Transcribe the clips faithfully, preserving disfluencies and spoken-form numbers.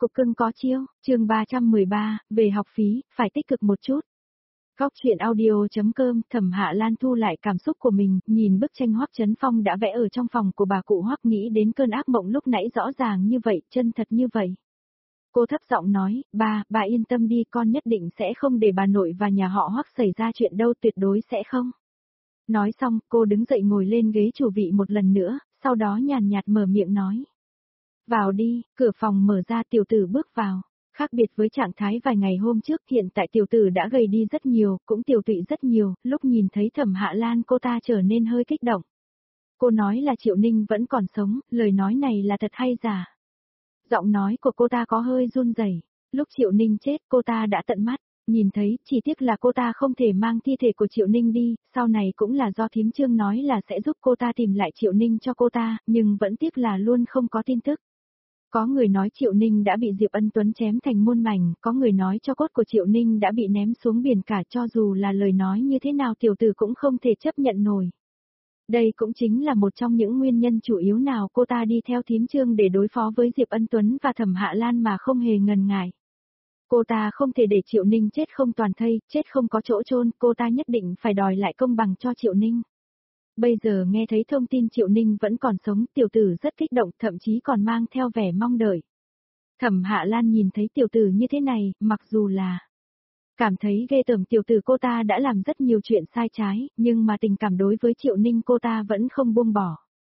cục cưng có chiêu, chương ba trăm mười ba, về học phí, phải tích cực một chút. Góc truyện audio.com, Thẩm Hạ Lan thu lại cảm xúc của mình, nhìn bức tranh Hoắc Chấn Phong đã vẽ ở trong phòng của bà cụ Hoắc, nghĩ đến cơn ác mộng lúc nãy rõ ràng như vậy, chân thật như vậy. Cô thấp giọng nói, ba, bà yên tâm đi, con nhất định sẽ không để bà nội và nhà họ Hoắc xảy ra chuyện đâu, tuyệt đối sẽ không. Nói xong, cô đứng dậy ngồi lên ghế chủ vị một lần nữa, sau đó nhàn nhạt mở miệng nói. Vào đi, cửa phòng mở ra, tiểu tử bước vào. Khác biệt với trạng thái vài ngày hôm trước, hiện tại tiểu tử đã gầy đi rất nhiều, cũng tiểu tụy rất nhiều, lúc nhìn thấy Thẩm Hạ Lan cô ta trở nên hơi kích động. Cô nói là Triệu Ninh vẫn còn sống, lời nói này là thật hay giả? Giọng nói của cô ta có hơi run rẩy. Lúc Triệu Ninh chết cô ta đã tận mắt nhìn thấy, chỉ tiếc là cô ta không thể mang thi thể của Triệu Ninh đi, sau này cũng là do thím Trương nói là sẽ giúp cô ta tìm lại Triệu Ninh cho cô ta, nhưng vẫn tiếc là luôn không có tin tức. Có người nói Triệu Ninh đã bị Diệp Ân Tuấn chém thành muôn mảnh, có người nói cho cốt của Triệu Ninh đã bị ném xuống biển cả, cho dù là lời nói như thế nào tiểu tử cũng không thể chấp nhận nổi. Đây cũng chính là một trong những nguyên nhân chủ yếu nào cô ta đi theo thím Trương để đối phó với Diệp Ân Tuấn và Thẩm Hạ Lan mà không hề ngần ngại. Cô ta không thể để Triệu Ninh chết không toàn thây, chết không có chỗ chôn, cô ta nhất định phải đòi lại công bằng cho Triệu Ninh. Bây giờ nghe thấy thông tin Triệu Ninh vẫn còn sống, tiểu tử rất kích động, thậm chí còn mang theo vẻ mong đợi. Thẩm Hạ Lan nhìn thấy tiểu tử như thế này, mặc dù là cảm thấy ghê tởm tiểu tử cô ta đã làm rất nhiều chuyện sai trái, nhưng mà tình cảm đối với Triệu Ninh cô ta vẫn không buông bỏ.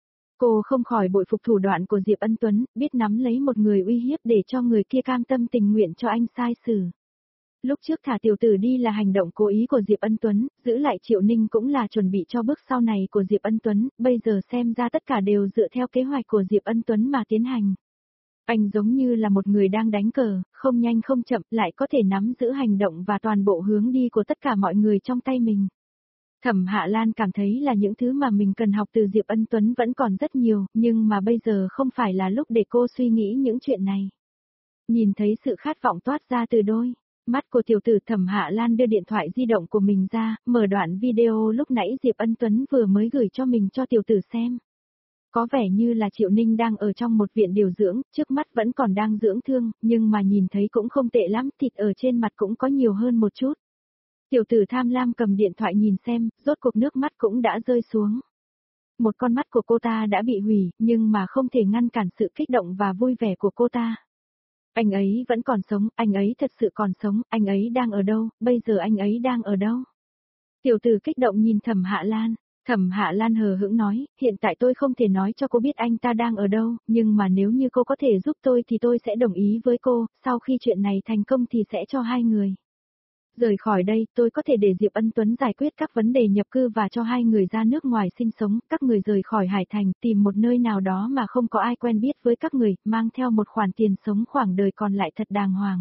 Cô không khỏi bội phục thủ đoạn của Diệp Ân Tuấn, biết nắm lấy một người uy hiếp để cho người kia cam tâm tình nguyện cho anh sai xử. Lúc trước thả tiểu tử đi là hành động cố ý của Diệp Ân Tuấn, giữ lại Triệu Ninh cũng là chuẩn bị cho bước sau này của Diệp Ân Tuấn, bây giờ xem ra tất cả đều dựa theo kế hoạch của Diệp Ân Tuấn mà tiến hành. Anh giống như là một người đang đánh cờ, không nhanh không chậm, lại có thể nắm giữ hành động và toàn bộ hướng đi của tất cả mọi người trong tay mình. Thẩm Hạ Lan cảm thấy là những thứ mà mình cần học từ Diệp Ân Tuấn vẫn còn rất nhiều, nhưng mà bây giờ không phải là lúc để cô suy nghĩ những chuyện này. Nhìn thấy sự khát vọng toát ra từ đôi mắt của tiểu tử, Thẩm Hạ Lan đưa điện thoại di động của mình ra, mở đoạn video lúc nãy Diệp Ân Tuấn vừa mới gửi cho mình cho tiểu tử xem. Có vẻ như là Triệu Ninh đang ở trong một viện điều dưỡng, trước mắt vẫn còn đang dưỡng thương, nhưng mà nhìn thấy cũng không tệ lắm, thịt ở trên mặt cũng có nhiều hơn một chút. Tiểu tử tham lam cầm điện thoại nhìn xem, rốt cuộc nước mắt cũng đã rơi xuống. Một con mắt của cô ta đã bị hủy, nhưng mà không thể ngăn cản sự kích động và vui vẻ của cô ta. Anh ấy vẫn còn sống, anh ấy thật sự còn sống, anh ấy đang ở đâu, bây giờ anh ấy đang ở đâu? Tiểu tử kích động nhìn Thẩm Hạ Lan, Thẩm Hạ Lan hờ hững nói, hiện tại tôi không thể nói cho cô biết anh ta đang ở đâu, nhưng mà nếu như cô có thể giúp tôi thì tôi sẽ đồng ý với cô, sau khi chuyện này thành công thì sẽ cho hai người rời khỏi đây, tôi có thể để Diệp Ân Tuấn giải quyết các vấn đề nhập cư và cho hai người ra nước ngoài sinh sống, các người rời khỏi Hải Thành, tìm một nơi nào đó mà không có ai quen biết với các người, mang theo một khoản tiền sống khoảng đời còn lại thật đàng hoàng.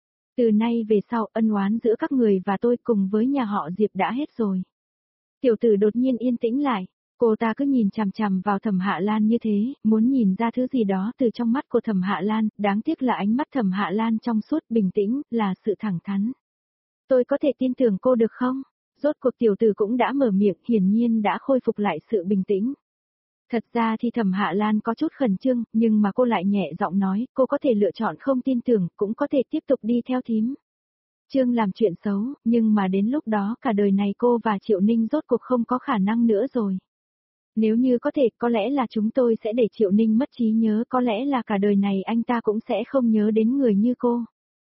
Từ nay về sau, ân oán giữa các người và tôi cùng với nhà họ Diệp đã hết rồi. Tiểu tử đột nhiên yên tĩnh lại, cô ta cứ nhìn chằm chằm vào Thẩm Hạ Lan như thế, muốn nhìn ra thứ gì đó từ trong mắt của Thẩm Hạ Lan, đáng tiếc là ánh mắt Thẩm Hạ Lan trong suốt bình tĩnh, là sự thẳng thắn. Tôi có thể tin tưởng cô được không? Rốt cuộc tiểu tử cũng đã mở miệng, hiển nhiên đã khôi phục lại sự bình tĩnh. Thật ra thì Thẩm Hạ Lan có chút khẩn trương, nhưng mà cô lại nhẹ giọng nói, cô có thể lựa chọn không tin tưởng, cũng có thể tiếp tục đi theo thím Trương làm chuyện xấu, nhưng mà đến lúc đó cả đời này cô và Triệu Ninh rốt cuộc không có khả năng nữa rồi. Nếu như có thể, có lẽ là chúng tôi sẽ để Triệu Ninh mất trí nhớ, có lẽ là cả đời này anh ta cũng sẽ không nhớ đến người như cô.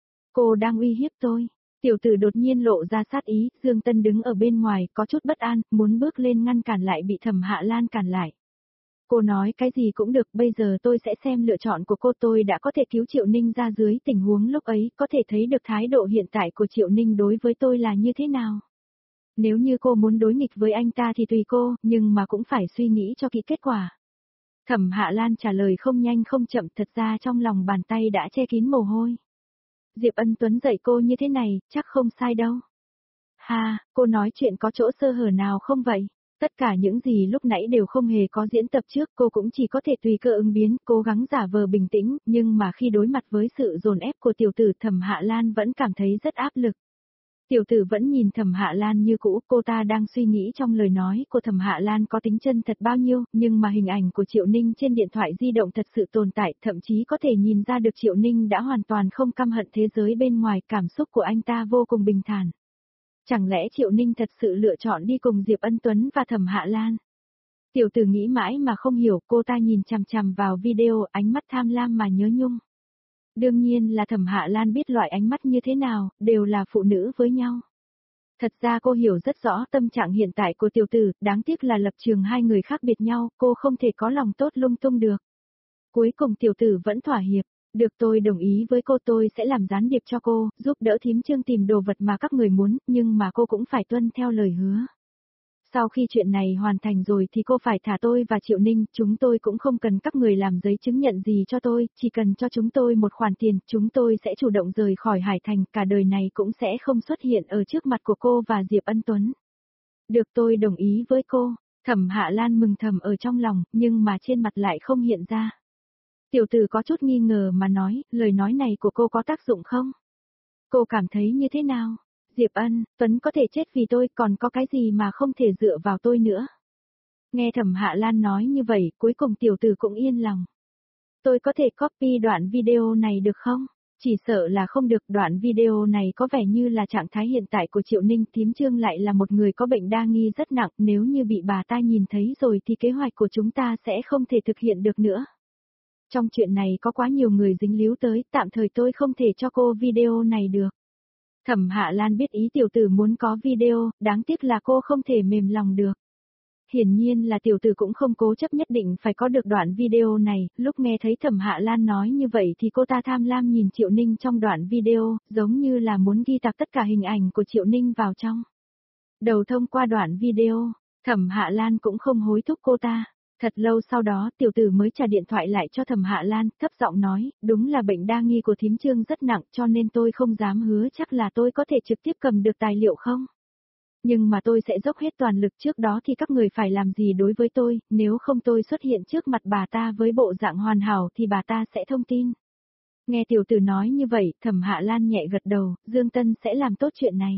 Cô đang uy hiếp tôi. Tiểu tử đột nhiên lộ ra sát ý, Dương Tân đứng ở bên ngoài, có chút bất an, muốn bước lên ngăn cản lại bị Thẩm Hạ Lan cản lại. Cô nói cái gì cũng được, bây giờ tôi sẽ xem lựa chọn của cô, tôi đã có thể cứu Triệu Ninh ra dưới tình huống lúc ấy, có thể thấy được thái độ hiện tại của Triệu Ninh đối với tôi là như thế nào. Nếu như cô muốn đối nghịch với anh ta thì tùy cô, nhưng mà cũng phải suy nghĩ cho kỹ kết quả. Thẩm Hạ Lan trả lời không nhanh không chậm, thật ra trong lòng bàn tay đã che kín mồ hôi. Diệp Ân Tuấn dạy cô như thế này, chắc không sai đâu. Ha, cô nói chuyện có chỗ sơ hở nào không vậy? Tất cả những gì lúc nãy đều không hề có diễn tập trước, cô cũng chỉ có thể tùy cơ ứng biến, cố gắng giả vờ bình tĩnh, nhưng mà khi đối mặt với sự dồn ép của tiểu tử Thẩm Hạ Lan vẫn cảm thấy rất áp lực. Tiểu tử vẫn nhìn Thẩm Hạ Lan như cũ, cô ta đang suy nghĩ trong lời nói của Thẩm Hạ Lan có tính chân thật bao nhiêu, nhưng mà hình ảnh của Triệu Ninh trên điện thoại di động thật sự tồn tại, thậm chí có thể nhìn ra được Triệu Ninh đã hoàn toàn không căm hận thế giới bên ngoài, cảm xúc của anh ta vô cùng bình thản. Chẳng lẽ Triệu Ninh thật sự lựa chọn đi cùng Diệp Ân Tuấn và Thẩm Hạ Lan? Tiểu tử nghĩ mãi mà không hiểu, cô ta nhìn chằm chằm vào video, ánh mắt tham lam mà nhớ nhung. Đương nhiên là Thẩm Hạ Lan biết loại ánh mắt như thế nào, đều là phụ nữ với nhau. Thật ra cô hiểu rất rõ tâm trạng hiện tại của tiểu tử, đáng tiếc là lập trường hai người khác biệt nhau, cô không thể có lòng tốt lung tung được. Cuối cùng tiểu tử vẫn thỏa hiệp, được tôi đồng ý với cô, tôi sẽ làm gián điệp cho cô, giúp đỡ thím Trương tìm đồ vật mà các người muốn, nhưng mà cô cũng phải tuân theo lời hứa. Sau khi chuyện này hoàn thành rồi thì cô phải thả tôi và Triệu Ninh, chúng tôi cũng không cần các người làm giấy chứng nhận gì cho tôi, chỉ cần cho chúng tôi một khoản tiền, chúng tôi sẽ chủ động rời khỏi Hải Thành, cả đời này cũng sẽ không xuất hiện ở trước mặt của cô và Diệp Ân Tuấn. Được, tôi đồng ý với cô. Thẩm Hạ Lan mừng thầm ở trong lòng, nhưng mà trên mặt lại không hiện ra. Tiểu tử có chút nghi ngờ mà nói, lời nói này của cô có tác dụng không? Cô cảm thấy như thế nào? Diệp Ân Tuấn có thể chết vì tôi, còn có cái gì mà không thể dựa vào tôi nữa? Nghe Thẩm Hạ Lan nói như vậy, cuối cùng tiểu tử cũng yên lòng. Tôi có thể copy đoạn video này được không? Chỉ sợ là không được, đoạn video này có vẻ như là trạng thái hiện tại của Triệu Ninh, thím Trương lại là một người có bệnh đa nghi rất nặng, nếu như bị bà ta nhìn thấy rồi thì kế hoạch của chúng ta sẽ không thể thực hiện được nữa. Trong chuyện này có quá nhiều người dính líu tới, tạm thời tôi không thể cho cô video này được. Thẩm Hạ Lan biết ý tiểu tử muốn có video, đáng tiếc là cô không thể mềm lòng được. Hiển nhiên là tiểu tử cũng không cố chấp nhất định phải có được đoạn video này, lúc nghe thấy Thẩm Hạ Lan nói như vậy thì cô ta tham lam nhìn Triệu Ninh trong đoạn video, giống như là muốn ghi tạc tất cả hình ảnh của Triệu Ninh vào trong. Đầu thông qua đoạn video, Thẩm Hạ Lan cũng không hối thúc cô ta. Thật lâu sau đó tiểu tử mới trả điện thoại lại cho Thẩm Hạ Lan, thấp giọng nói, đúng là bệnh đa nghi của thím Trương rất nặng cho nên tôi không dám hứa chắc là tôi có thể trực tiếp cầm được tài liệu không. Nhưng mà tôi sẽ dốc hết toàn lực, trước đó thì các người phải làm gì đối với tôi, nếu không tôi xuất hiện trước mặt bà ta với bộ dạng hoàn hảo thì bà ta sẽ thông tin. Nghe tiểu tử nói như vậy, Thẩm Hạ Lan nhẹ gật đầu, Dương Tân sẽ làm tốt chuyện này.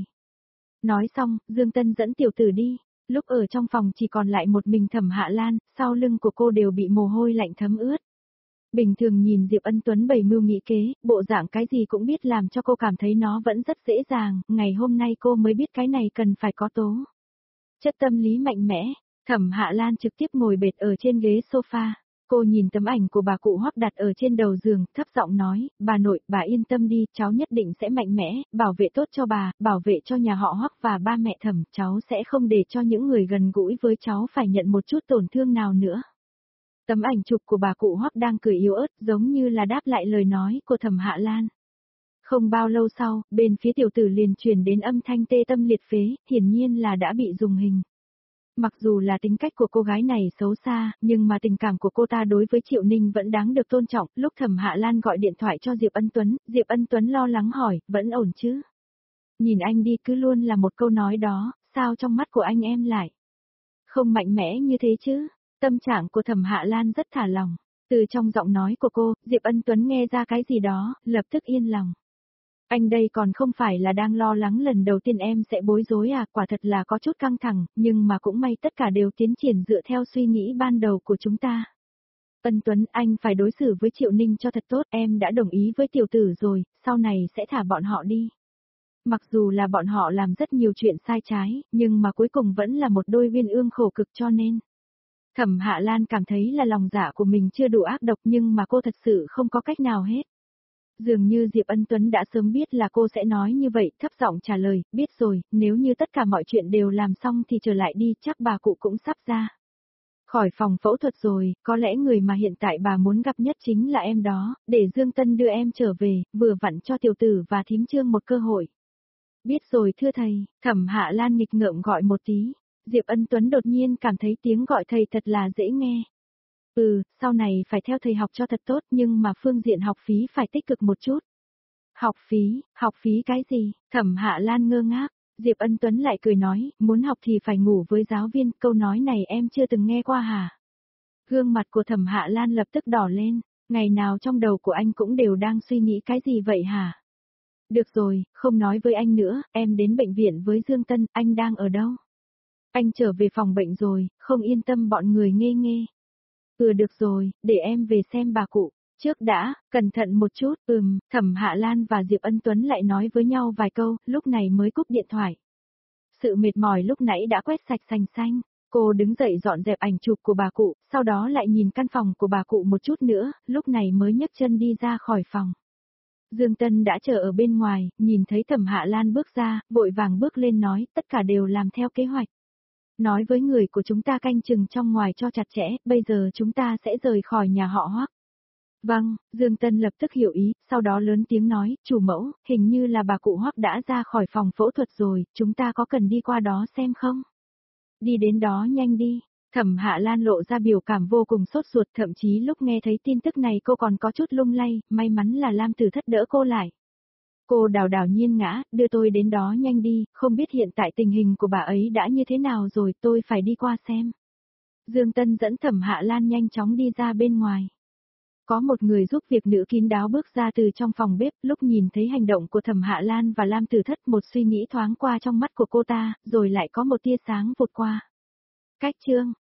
Nói xong, Dương Tân dẫn tiểu tử đi. Lúc ở trong phòng chỉ còn lại một mình Thẩm Hạ Lan, sau lưng của cô đều bị mồ hôi lạnh thấm ướt. Bình thường nhìn Diệp Ân Tuấn bày mưu nghị kế, bộ dạng cái gì cũng biết làm cho cô cảm thấy nó vẫn rất dễ dàng, ngày hôm nay cô mới biết cái này cần phải có tố. Chất tâm lý mạnh mẽ, Thẩm Hạ Lan trực tiếp ngồi bệt ở trên ghế sofa. Cô nhìn tấm ảnh của bà cụ Hoắc đặt ở trên đầu giường, thấp giọng nói, bà nội, bà yên tâm đi, cháu nhất định sẽ mạnh mẽ, bảo vệ tốt cho bà, bảo vệ cho nhà họ Hoắc và ba mẹ Thẩm, cháu sẽ không để cho những người gần gũi với cháu phải nhận một chút tổn thương nào nữa. Tấm ảnh chụp của bà cụ Hoắc đang cười yếu ớt, giống như là đáp lại lời nói của Thẩm Hạ Lan. Không bao lâu sau, bên phía tiểu tử liền truyền đến âm thanh tê tâm liệt phế, hiển nhiên là đã bị dùng hình. Mặc dù là tính cách của cô gái này xấu xa, nhưng mà tình cảm của cô ta đối với Triệu Ninh vẫn đáng được tôn trọng. Lúc Thẩm Hạ Lan gọi điện thoại cho Diệp Ân Tuấn, Diệp Ân Tuấn lo lắng hỏi, vẫn ổn chứ? Nhìn anh đi cứ luôn là một câu nói đó, sao trong mắt của anh em lại không mạnh mẽ như thế chứ? Tâm trạng của Thẩm Hạ Lan rất thả lòng. Từ trong giọng nói của cô, Diệp Ân Tuấn nghe ra cái gì đó, lập tức yên lòng. Anh đây còn không phải là đang lo lắng lần đầu tiên em sẽ bối rối à, quả thật là có chút căng thẳng, nhưng mà cũng may tất cả đều tiến triển dựa theo suy nghĩ ban đầu của chúng ta. Ân Tuấn, anh phải đối xử với Triệu Ninh cho thật tốt, em đã đồng ý với tiểu tử rồi, sau này sẽ thả bọn họ đi. Mặc dù là bọn họ làm rất nhiều chuyện sai trái, nhưng mà cuối cùng vẫn là một đôi uyên ương khổ cực cho nên. Thẩm Hạ Lan cảm thấy là lòng dạ của mình chưa đủ ác độc nhưng mà cô thật sự không có cách nào hết. Dường như Diệp Ân Tuấn đã sớm biết là cô sẽ nói như vậy, thấp giọng trả lời, biết rồi, nếu như tất cả mọi chuyện đều làm xong thì trở lại đi, chắc bà cụ cũng sắp ra khỏi phòng phẫu thuật rồi, có lẽ người mà hiện tại bà muốn gặp nhất chính là em đó, để Dương Tân đưa em trở về, vừa vặn cho tiểu tử và thím Trương một cơ hội. Biết rồi thưa thầy, Thẩm Hạ Lan nghịch ngợm gọi một tí, Diệp Ân Tuấn đột nhiên cảm thấy tiếng gọi thầy thật là dễ nghe. Ừ, sau này phải theo thầy học cho thật tốt nhưng mà phương diện học phí phải tích cực một chút. Học phí, học phí cái gì? Thẩm Hạ Lan ngơ ngác, Diệp Ân Tuấn lại cười nói, muốn học thì phải ngủ với giáo viên, câu nói này em chưa từng nghe qua hả? Gương mặt của Thẩm Hạ Lan lập tức đỏ lên, ngày nào trong đầu của anh cũng đều đang suy nghĩ cái gì vậy hả? Được rồi, không nói với anh nữa, em đến bệnh viện với Dương Tân, anh đang ở đâu? Anh trở về phòng bệnh rồi, không yên tâm bọn người ngê ngê. Ừ được rồi, để em về xem bà cụ. Trước đã, cẩn thận một chút, ừm, Thẩm Hạ Lan và Diệp Ân Tuấn lại nói với nhau vài câu, lúc này mới cúp điện thoại. Sự mệt mỏi lúc nãy đã quét sạch sành xanh. Cô đứng dậy dọn dẹp ảnh chụp của bà cụ, sau đó lại nhìn căn phòng của bà cụ một chút nữa, lúc này mới nhấc chân đi ra khỏi phòng. Dương Tân đã chờ ở bên ngoài, nhìn thấy Thẩm Hạ Lan bước ra, vội vàng bước lên nói, tất cả đều làm theo kế hoạch. Nói với người của chúng ta canh chừng trong ngoài cho chặt chẽ, bây giờ chúng ta sẽ rời khỏi nhà họ Hoắc. Vâng, Dương Tân lập tức hiểu ý, sau đó lớn tiếng nói, chủ mẫu, hình như là bà cụ Hoắc đã ra khỏi phòng phẫu thuật rồi, chúng ta có cần đi qua đó xem không? Đi đến đó nhanh đi. Thẩm Hạ Lan lộ ra biểu cảm vô cùng sốt ruột, thậm chí lúc nghe thấy tin tức này cô còn có chút lung lay, may mắn là Lam Tử Thất đỡ cô lại. Cô đảo đảo nhiên ngã, đưa tôi đến đó nhanh đi, không biết hiện tại tình hình của bà ấy đã như thế nào rồi, tôi phải đi qua xem. Dương Tân dẫn Thẩm Hạ Lan nhanh chóng đi ra bên ngoài. Có một người giúp việc nữ kín đáo bước ra từ trong phòng bếp, lúc nhìn thấy hành động của Thẩm Hạ Lan và Lam Tử Thất, một suy nghĩ thoáng qua trong mắt của cô ta, rồi lại có một tia sáng vụt qua. Cách chương